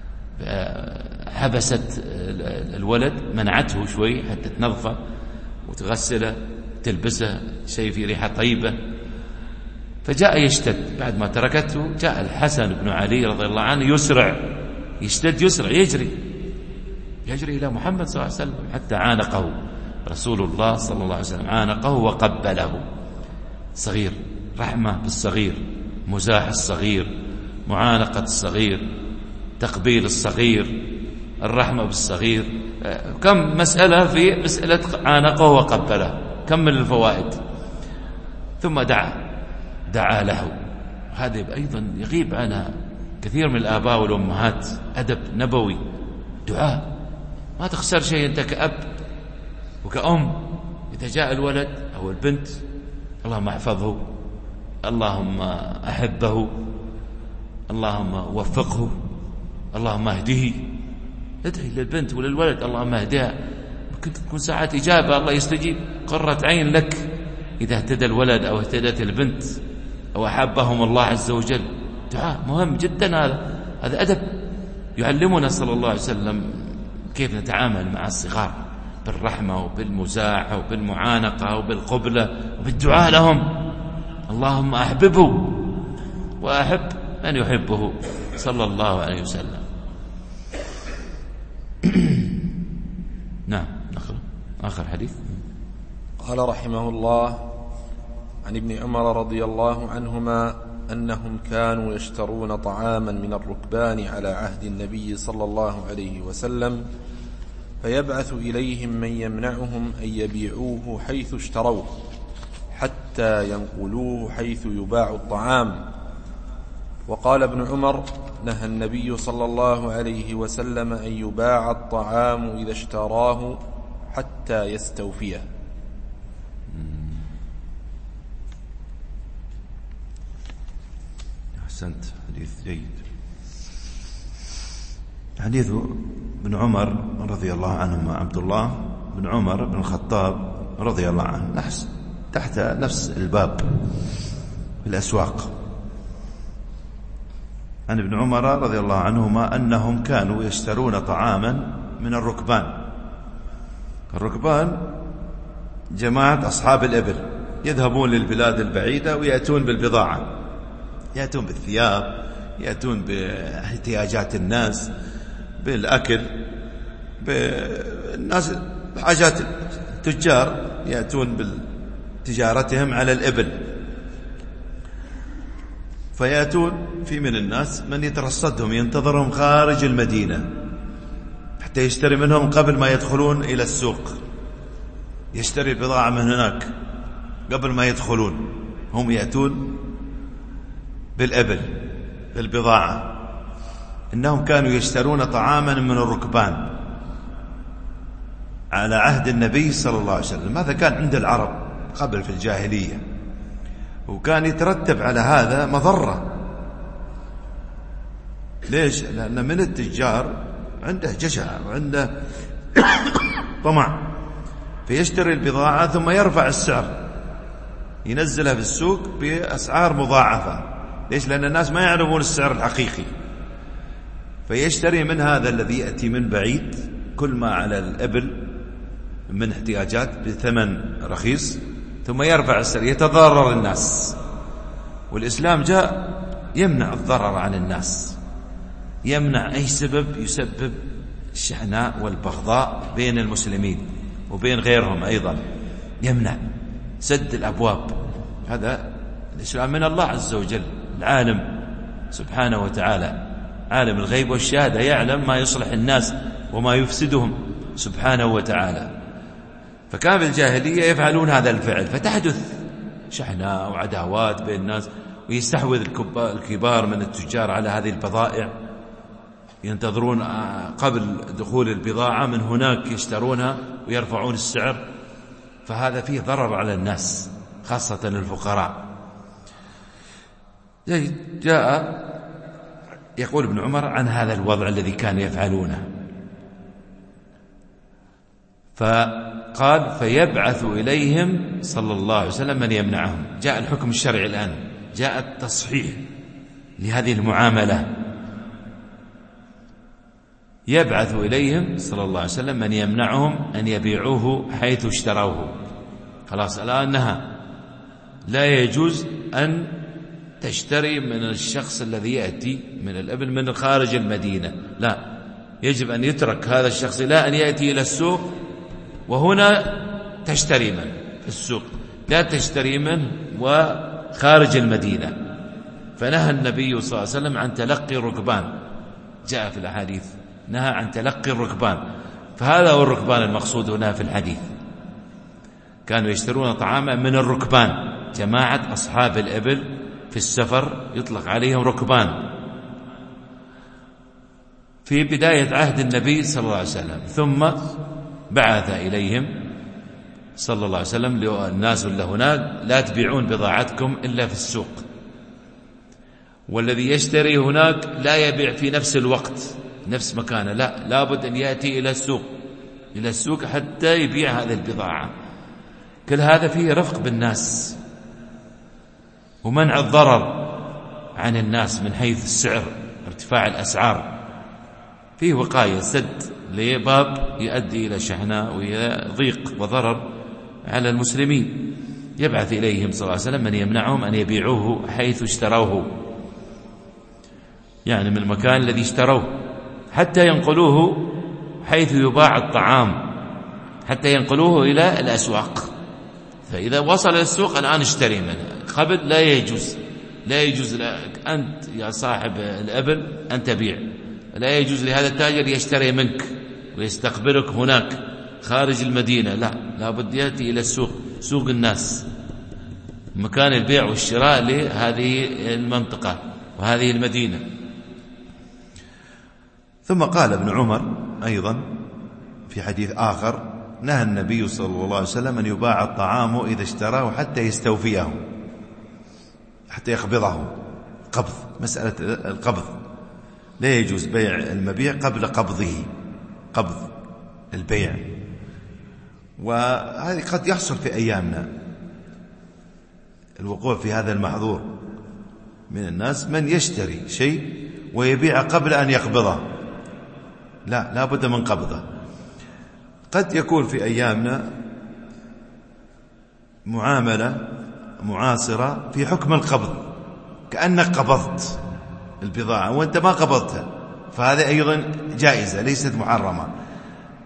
حبست الولد، منعته شوي حتى تنظفه وتغسله تلبسه شيء في ريحة طيبة. فجاء يشتد بعد ما تركته، جاء الحسن بن علي رضي الله عنه يسرع، يشتد يسرع، يجري يجري إلى محمد صلى الله عليه وسلم حتى عانقه رسول الله صلى الله عليه وسلم، عانقه وقبله. صغير، رحمة بالصغير، مزاح الصغير، معانقة الصغير، تقبيل الصغير، الرحمة بالصغير. كم مسألة في مسألة عانقه وقبله، كم من الفوائد. ثم دعا دعا له. هذا أيضا يغيب عنها كثير من الآباء والأمهات، أدب نبوي، دعاء. ما تخسر شيء أنت كأب وكأم إذا جاء الولد أو البنت، اللهم احفظه، اللهم أحبه، اللهم وفقه، اللهم اهديه. ادعي للبنت وللولد اللهم اهدها. ممكن تكون ساعات إجابة الله يستجيب، قرة عين لك إذا اهتدى الولد أو اهتدت البنت أو أحبهم الله عز وجل. دعاء مهم جدا. هذا هذا أدب يعلمنا صلى الله عليه وسلم كيف نتعامل مع الصغار، بالرحمة وبالمزاح وبالمعانقة وبالقبلة وبالدعاء لهم. اللهم أحببه وأحب من يحبه صلى الله عليه وسلم. نعم، نقرأ آخر حديث. قال رحمه الله: عن ابن عمر رضي الله عنهما أنهم كانوا يشترون طعاما من الركبان على عهد النبي صلى الله عليه وسلم، فيبعث إليهم من يمنعهم أن يبيعوه حيث اشتروه حتى ينقلوه حيث يباع الطعام. وقال ابن عمر: نهى النبي صلى الله عليه وسلم أن يباع الطعام إذا اشتراه حتى يستوفيه. أحسنت، حديث جيد. حديث ابن عمر رضي الله عنهما، عبد الله بن عمر بن الخطاب رضي الله عنه، نحس تحت نفس الباب في الأسواق. عن ابن عمر رضي الله عنهما أنهم كانوا يشترون طعاما من الركبان. الركبان جماعة أصحاب الإبل، يذهبون للبلاد البعيدة ويأتون بالبضاعة، يأتون بالثياب، يأتون باحتياجات الناس، بالأكل. بالناس حاجات التجار يأتون بتجارتهم على الإبل، فيأتون في من الناس من يترصدهم ينتظرهم خارج المدينة حتى يشتري منهم قبل ما يدخلون إلى السوق، يشتري البضاعة من هناك قبل ما يدخلون. هم يأتون بالإبل بالبضاعة. إنهم كانوا يشترون طعاما من الركبان على عهد النبي صلى الله عليه وسلم. هذا كان عند العرب قبل في الجاهلية، وكان يترتب على هذا مضرة. ليش؟ لأن من التجار عنده جشع وعنده طمع، فيشتري البضاعة ثم يرفع السعر، ينزلها في السوق بأسعار مضاعفة. ليش؟ لأن الناس ما يعرفون السعر الحقيقي، فيشتري من هذا الذي يأتي من بعيد كل ما على الإبل من احتياجات بثمن رخيص، ثم يرفع السعر، يتضرر الناس. والإسلام جاء يمنع الضرر عن الناس، يمنع أي سبب يسبب الشحناء والبغضاء بين المسلمين وبين غيرهم أيضا، يمنع، سد الأبواب. هذا الإسلام من الله عز وجل، العالم سبحانه وتعالى، عالم الغيب والشهادة، يعلم ما يصلح الناس وما يفسدهم سبحانه وتعالى. فكان بالجاهلية يفعلون هذا الفعل، فتحدث شحناء وعداوات بين الناس، ويستحوذ الكبار من التجار على هذه البضائع، ينتظرون قبل دخول البضاعة من هناك يشترونها ويرفعون السعر. فهذا فيه ضرر على الناس خاصة الفقراء. جاء يقول ابن عمر عن هذا الوضع الذي كان يفعلونه، فقال فيبعث إليهم صلى الله عليه وسلم من يمنعهم. جاء الحكم الشرعي الآن، جاء التصحيح لهذه المعاملة. يبعث إليهم صلى الله عليه وسلم من يمنعهم أن يبيعوه حيث اشتروه. خلاص الآن نهى، لا يجوز أن تشتري من الشخص الذي يأتي من الإبل من خارج المدينة، لا، يجب أن يترك هذا الشخص إلى أن يأتي إلى السوق، وهنا تشتري منه في السوق، لا تشتري منه وخارج المدينة. فنهى النبي صلى الله عليه وسلم عن تلقي الركبان، جاء في الأحاديث نهى عن تلقي الركبان. فهذا هو الركبان المقصود هنا في الحديث، كانوا يشترون طعاما من الركبان، جماعة أصحاب الإبل في السفر يطلق عليهم ركبان في بداية عهد النبي صلى الله عليه وسلم. ثم بعث إليهم صلى الله عليه وسلم الناس اللي هناك لا تبيعون بضاعتكم إلا في السوق، والذي يشتري هناك لا يبيع في نفس الوقت نفس مكانه، لا، لابد أن يأتي إلى السوق إلى السوق حتى يبيع هذه البضاعة. كل هذا فيه رفق بالناس ومنع الضرر عن الناس من حيث السعر، ارتفاع الأسعار، فيه وقاية، سد لباب يؤدي إلى شحناء وضيق وضرر على المسلمين. يبعث إليهم صلى الله عليه وسلم من يمنعهم أن يبيعوه حيث اشتروه، يعني من المكان الذي اشتروه، حتى ينقلوه حيث يباع الطعام، حتى ينقلوه إلى الأسواق. فإذا وصل إلى السوق الآن اشتري منه، قبل لا يجوز، لا يجوز لك أنت يا صاحب الإبل أن تبيع، لا يجوز لهذا التاجر يشتري منك ويستقبلك هناك خارج المدينة، لا، لابد يأتي إلى السوق، سوق الناس، مكان البيع والشراء لهذه المنطقة وهذه المدينة. ثم قال ابن عمر أيضا في حديث آخر: نهى النبي صلى الله عليه وسلم أن يباع الطعام إذا اشتراه حتى يستوفيه، حتى يقبضه، قبض، مسألة القبض، لا يجوز بيع المبيع قبل قبضه، قبض البيع. وهذه قد يحصل في أيامنا الوقوع في هذا المحظور من الناس، من يشتري شيء ويبيع قبل أن يقبضه، لا، لا بد من قبضه. قد يكون في أيامنا معاملة معاصرة في حكم القبض، كأنك قبضت البضاعة وأنت ما قبضتها، فهذا أيضا جائزة ليست محرمة.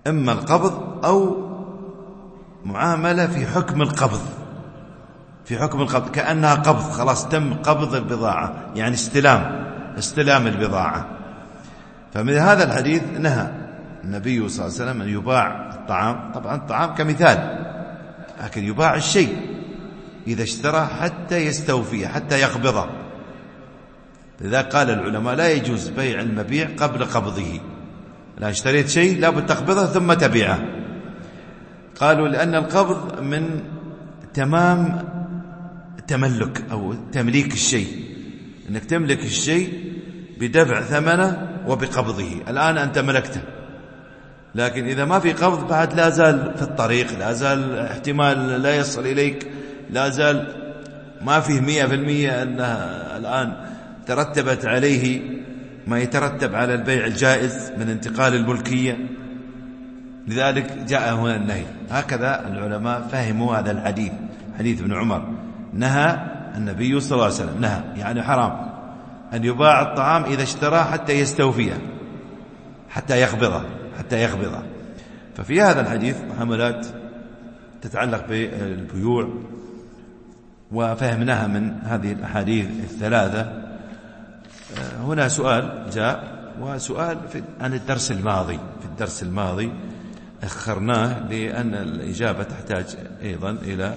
إما القبض أو معاملة في حكم القبض، في حكم القبض كأنها قبض، خلاص تم قبض البضاعة، يعني استلام استلام البضاعة. فمن هذا الحديث نهى النبي صلى الله عليه وسلم أن يباع الطعام، طبعا الطعام كمثال، لكن يباع الشيء إذا اشترى حتى يستوفيه، حتى يقبضه. لذا قال العلماء لا يجوز بيع المبيع قبل قبضه، لا اشتريت شيء لابد تقبضه ثم تبيعه. قالوا لأن القبض من تمام تملك أو تمليك الشيء، أنك تملك الشيء بدفع ثمنه وبقبضه، الآن أنت ملكته. لكن إذا ما في قبض بعد لا زال في الطريق، لا زال احتمال لا يصل إليك، لا زال ما فيه مية في المية أنها الآن ترتبت عليه ما يترتب على البيع الجائز من انتقال الملكية. لذلك جاء هنا النهي. هكذا العلماء فهموا هذا الحديث، حديث ابن عمر، نهى النبي صلى الله عليه وسلم، نهى يعني حرام أن يباع الطعام إذا اشتراه حتى يستوفيه، حتى يقبضه حتى يقبضه. ففي هذا الحديث معاملات تتعلق بالبيوع، وفهمناها من هذه الأحاديث الثلاثة. هنا سؤال جاء، وسؤال عن الدرس الماضي، في الدرس الماضي أخرناه لأن الإجابة تحتاج أيضا إلى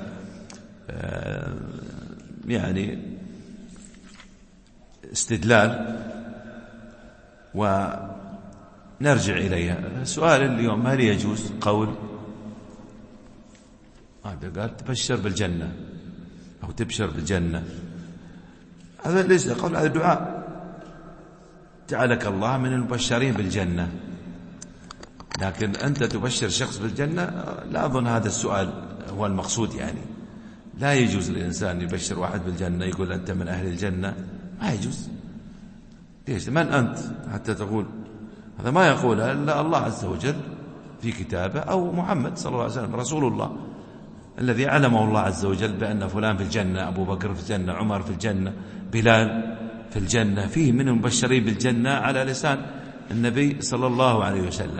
يعني استدلال ونرجع إليها. سؤال اليوم: هل يجوز قول هذا قال تبشر بالجنة أو تبشر بالجنة؟ هذا ليس قول، هذا دعاء، جعلك الله من المبشرين بالجنة. لكن أنت تبشر شخص بالجنة؟ لا أظن هذا السؤال هو المقصود. يعني لا يجوز للإنسان يبشر واحد بالجنة يقول أنت من أهل الجنة، ما يجوز. ليش؟ من أنت حتى تقول هذا؟ ما يقولها إلا الله عز وجل في كتابه، أو محمد صلى الله عليه وسلم رسول الله الذي علمه الله عز وجل بأن فلان في الجنة، أبو بكر في الجنة، عمر في الجنة، بلال في الجنة، فيه من المبشرين بالجنة على لسان النبي صلى الله عليه وسلم.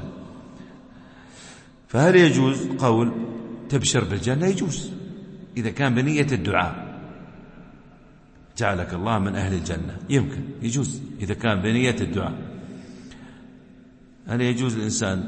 فهل يجوز قول تبشر بالجنة؟ يجوز إذا كان بنية الدعاء، جعلك الله من أهل الجنة، يمكن يجوز إذا كان بنية الدعاء. هل يجوز الإنسان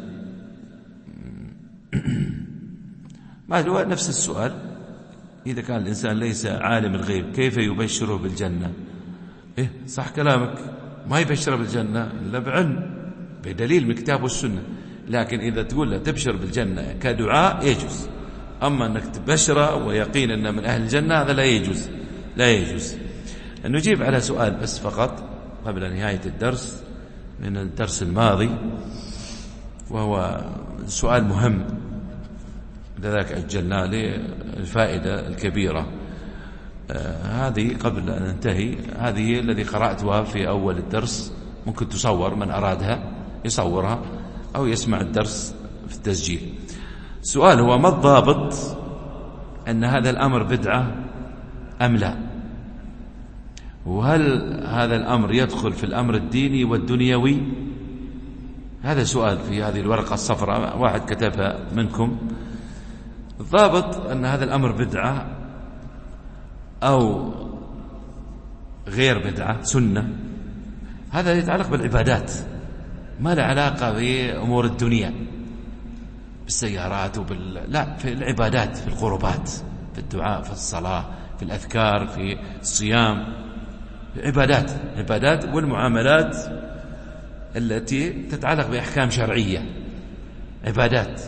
ما هو نفس السؤال، إذا كان الإنسان ليس عالم الغيب كيف يبشره بالجنة؟ إيه صح كلامك، ما يبشره بالجنة إلا بعلم، بدليل من الكتاب والسنة. لكن إذا تقول له تبشر بالجنة كدعاء يجوز، أما أنك تبشره ويقين أنه من أهل الجنة هذا لا يجوز، لا يجوز. نجيب على سؤال بس فقط قبل نهاية الدرس من الدرس الماضي، وهو سؤال مهم لذلك أجلنا للفائدة الكبيرة. آه هذه قبل أن ننتهي، هذه الذي قرأتها في أول الدرس، ممكن تصور من أرادها يصورها أو يسمع الدرس في التسجيل. السؤال هو: ما الضابط أن هذا الأمر بدعة أم لا؟ وهل هذا الأمر يدخل في الأمر الديني والدنيوي؟ هذا سؤال في هذه الورقة الصفراء، واحد كتبها منكم. الضابط أن هذا الأمر بدعة أو غير بدعة، سنة، هذا يتعلق بالعبادات، ما له علاقة بأمور الدنيا، بالسيارات وبال... لا، في العبادات، في القربات، في الدعاء، في الصلاة، في الأذكار، في الصيام، في عبادات عبادات والمعاملات التي تتعلق بأحكام شرعية، عبادات.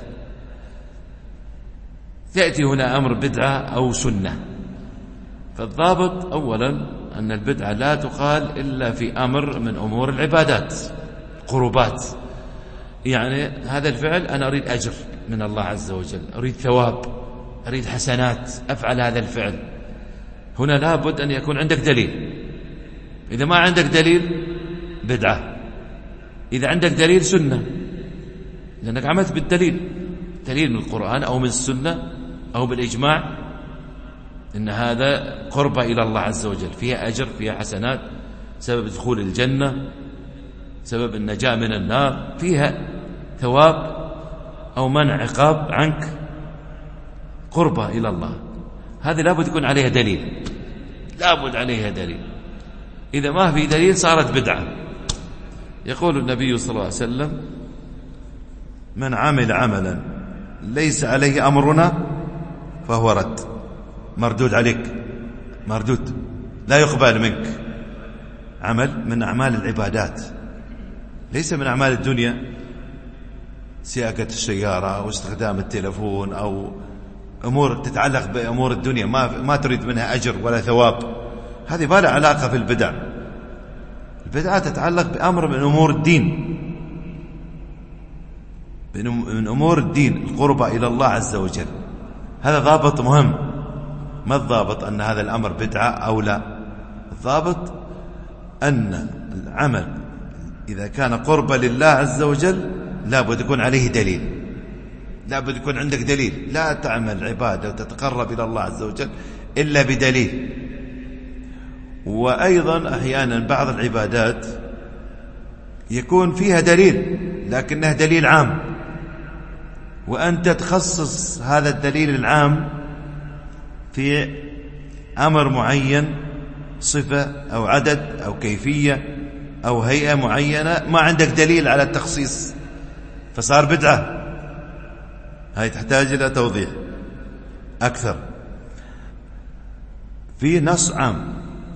يأتي هنا أمر بدعة أو سنة. فالضابط أولا أن البدعة لا تقال إلا في أمر من أمور العبادات، قربات، يعني هذا الفعل أنا أريد أجر من الله عز وجل، أريد ثواب، أريد حسنات، أفعل هذا الفعل. هنا لابد أن يكون عندك دليل. إذا ما عندك دليل بدعة، إذا عندك دليل سنة، لأنك عملت بالدليل، دليل من القرآن أو من السنة أو بالإجماع إن هذا قربة إلى الله عز وجل، فيها أجر، فيها حسنات، سبب دخول الجنة، سبب النجاة من النار، فيها ثواب أو منع عقاب عنك قربة إلى الله، هذه لابد يكون عليها دليل، لابد عليها دليل. إذا ما في دليل صارت بدعة. يقول النبي صلى الله عليه وسلم: من عمل عملا ليس عليه أمرنا فهو رد، مردود عليك، مردود، لا يقبل منك. عمل من أعمال العبادات، ليس من أعمال الدنيا، سياقة السيارة أو استخدام التلفون أو أمور تتعلق بأمور الدنيا ما ما تريد منها أجر ولا ثواب، هذه ما لها علاقة في البدع. البدعة تتعلق بأمر من أمور الدين، من أمور الدين، القربة إلى الله عز وجل. هذا ضابط مهم، ما الضابط أن هذا الأمر بدعة أو لا، الضابط أن العمل إذا كان قربة لله عز وجل لابد يكون عليه دليل، لابد يكون عندك دليل. لا تعمل عبادة وتتقرب إلى الله عز وجل إلا بدليل. وأيضا أحيانا بعض العبادات يكون فيها دليل لكنه دليل عام، وأنت تخصص هذا الدليل العام في أمر معين، صفة أو عدد أو كيفية أو هيئة معينة، ما عندك دليل على التخصيص فصار بدعة. هاي تحتاج إلى توضيح أكثر. في نص عام: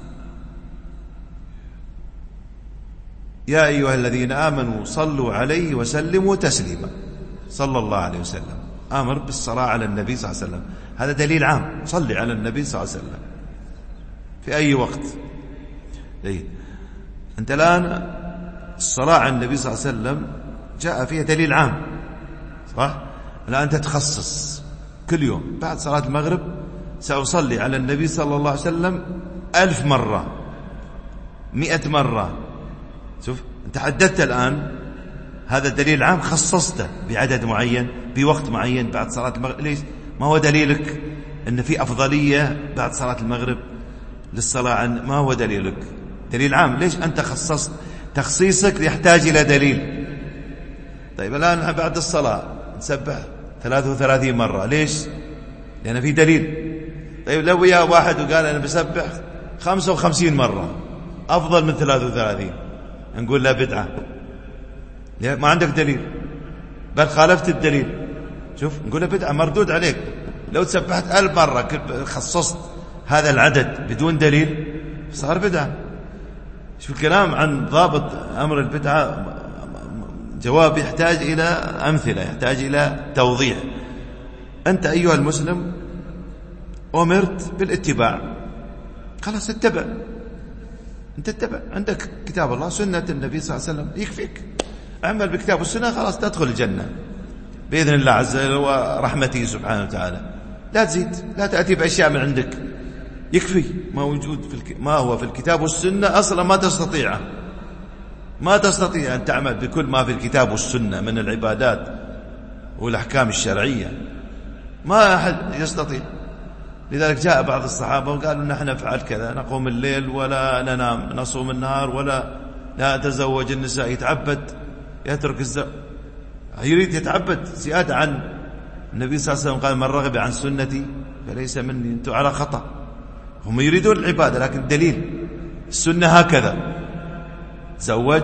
يا أيها الذين آمنوا صلوا عليه وسلموا تسليما. صلى الله عليه وسلم أمر بالصلاة على النبي صلى الله عليه وسلم، هذا دليل عام، صلي على النبي صلى الله عليه وسلم في أي وقت. جيد. أنت الآن الصلاة على النبي صلى الله عليه وسلم جاء فيها دليل عام، صح؟ الآن تتخصص كل يوم بعد صلاة المغرب سأصلي على النبي صلى الله عليه وسلم ألف مرة، مئة مرة. شوف، أنت حددت الآن هذا الدليل العام، خصصته بعدد معين بوقت معين بعد صلاة المغرب. ليش؟ ما هو دليلك أن في أفضلية بعد صلاة المغرب للصلاة عن، ما هو دليلك؟ دليل عام. ليش أنت خصصت؟ تخصيصك يحتاج إلى دليل. طيب الآن بعد الصلاة نسبح ثلاثة وثلاثين مرة، ليش؟ لأن في دليل. طيب لو يا واحد وقال أنا بسبح خمسة وخمسين مرة أفضل من ثلاثة وثلاثين، نقول لا، بدعة، ما عندك دليل، بل خالفت الدليل. شوف، نقول لا، بدعة، مردود عليك. لو تسبحت ألف مرة خصصت هذا العدد بدون دليل صار بدعة. شوف الكلام عن ضابط أمر البدعة جواب يحتاج إلى أمثلة، يحتاج إلى توضيح. أنت أيها المسلم أمرت بالاتباع، خلاص اتبع، أنت اتبع، عندك كتاب الله سنة النبي صلى الله عليه وسلم يكفيك، اعمل بكتاب والسنة، خلاص تدخل الجنة بإذن الله عز وجل ورحمته سبحانه وتعالى. لا تزيد، لا تأتي بأشياء من عندك، يكفي ما موجود في الك... ما هو في الكتاب والسنة أصلا ما تستطيعه، ما تستطيع أن تعمل بكل ما في الكتاب والسنة من العبادات والأحكام الشرعية، ما أحد يستطيع. لذلك جاء بعض الصحابة وقالوا نحن نفعل كذا، نقوم الليل ولا ننام، نصوم النهار ولا لا أتزوج النساء، يتعبد، يترك الزواج، يريد يتعبد زيادة عن النبي صلى الله عليه وسلم قال: من رغب عن سنتي فليس مني. أنتم على خطأ. هم يريدون العبادة لكن الدليل السنة هكذا: تزوج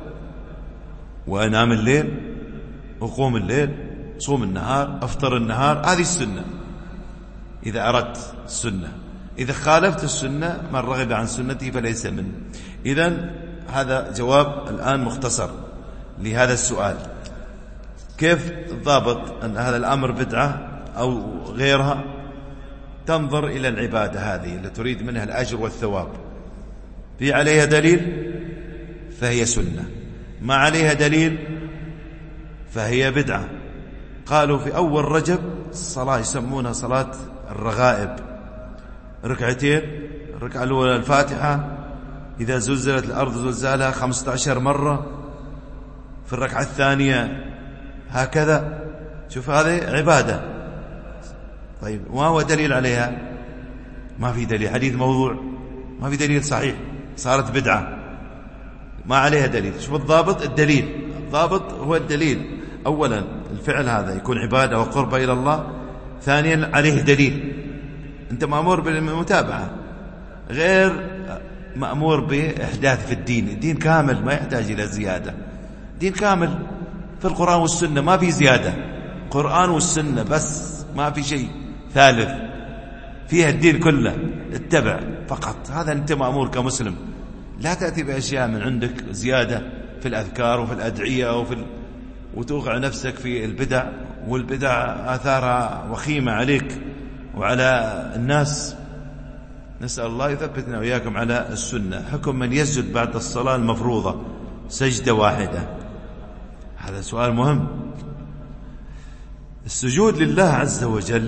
وأنام الليل وقوم الليل، صوم النهار، أفطر النهار، هذه السنة إذا أردت السنة. إذا خالفت السنة: من رغب عن سنتي فليس مني. إذن هذا جواب الآن مختصر لهذا السؤال. كيف الضابط أن هذا الأمر بدعة أو غيرها؟ تنظر إلى العبادة هذه اللي تريد منها الأجر والثواب، في عليها دليل فهي سنة، ما عليها دليل فهي بدعة. قالوا في أول رجب الصلاة يسمونها صلاة الرغائب، ركعتين، الركعة الأولى الفاتحة، إذا زلزلت الأرض زلزالها خمسة عشر مرة، في الركعة الثانية هكذا. شوف هذه عبادة. طيب ما هو دليل عليها؟ ما في دليل، حديث موضوع، ما في دليل صحيح، صارت بدعة، ما عليها دليل. شوف الضابط الدليل، الضابط هو الدليل. أولا الفعل هذا يكون عبادة وقربة إلى الله. ثانيا عليه دليل، أنت مأمور بالمتابعة، غير مأمور بإحداث في الدين. الدين كامل ما يحتاج إلى زيادة، دين كامل في القرآن والسنة ما في زيادة، قرآن والسنة بس، ما في شيء ثالث فيها، الدين كله اتبع فقط. هذا أنت مأمور كمسلم، لا تأتي بأشياء من عندك زيادة في الأذكار وفي الأدعية وفي ال... وتوقع نفسك في البدع، والبدع آثارها وخيمة عليك وعلى الناس. نسأل الله يثبتنا وإياكم على السنة. حكم من يسجد بعد الصلاة المفروضة سجدة واحدة، هذا سؤال مهم. السجود لله عز وجل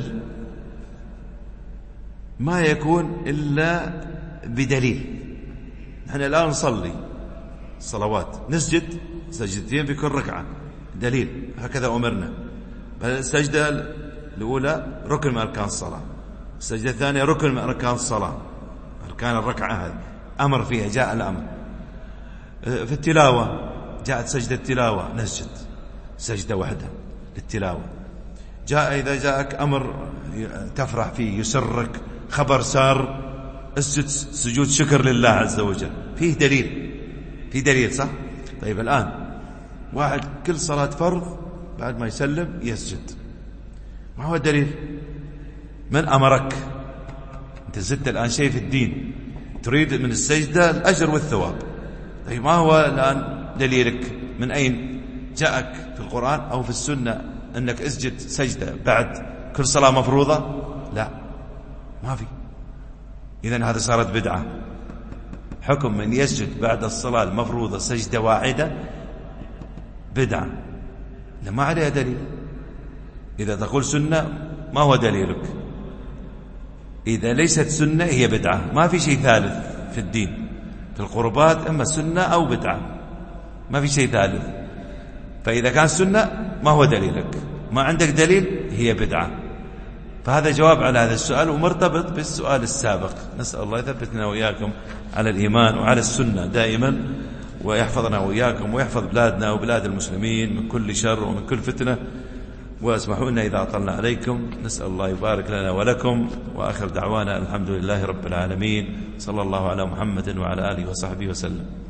ما يكون إلا بدليل. نحن الآن نصلي الصلوات نسجد سجدتين في كل ركعة، دليل هكذا أمرنا. السجدة الأولى ركن من أركان الصلاة، السجدة الثانية ركن من أركان الصلاة، أركان الركعة هذه أمر فيها، جاء الأمر. في التلاوة جاءت سجدة التلاوة نسجد سجدة واحدة للتلاوة. جاء إذا جاءك أمر تفرح فيه يسرك، خبر سار، اسجد سجود شكر لله عز وجل، فيه دليل، فيه دليل صح؟ طيب الآن واحد كل صلاة فرض بعد ما يسلم يسجد، ما هو دليل؟ من أمرك؟ أنت زدت الآن شيء في الدين، تريد من السجدة الأجر والثواب. طيب ما هو الآن دليلك؟ من أين جاءك في القرآن أو في السنة أنك اسجد سجدة بعد كل صلاة مفروضة؟ لا، ما في. إذن هذا صارت بدعة. حكم من يسجد بعد الصلاة المفروضة سجدة واحدة بدعة، لا ما عليها دليل. إذا تقول سنة ما هو دليلك؟ إذا ليست سنة هي بدعة، ما في شيء ثالث في الدين. في القربات إما سنة أو بدعة، ما في شيء ثالث. فإذا كان سنة ما هو دليلك، ما عندك دليل هي بدعة. فهذا جواب على هذا السؤال ومرتبط بالسؤال السابق. نسأل الله يثبتنا وإياكم على الإيمان وعلى السنة دائما، ويحفظنا وإياكم ويحفظ بلادنا وبلاد المسلمين من كل شر ومن كل فتنة. واسمحوا لنا إذا أطلنا عليكم، نسأل الله يبارك لنا ولكم، وآخر دعوانا الحمد لله رب العالمين، صلى الله على محمد وعلى آله وصحبه وسلم.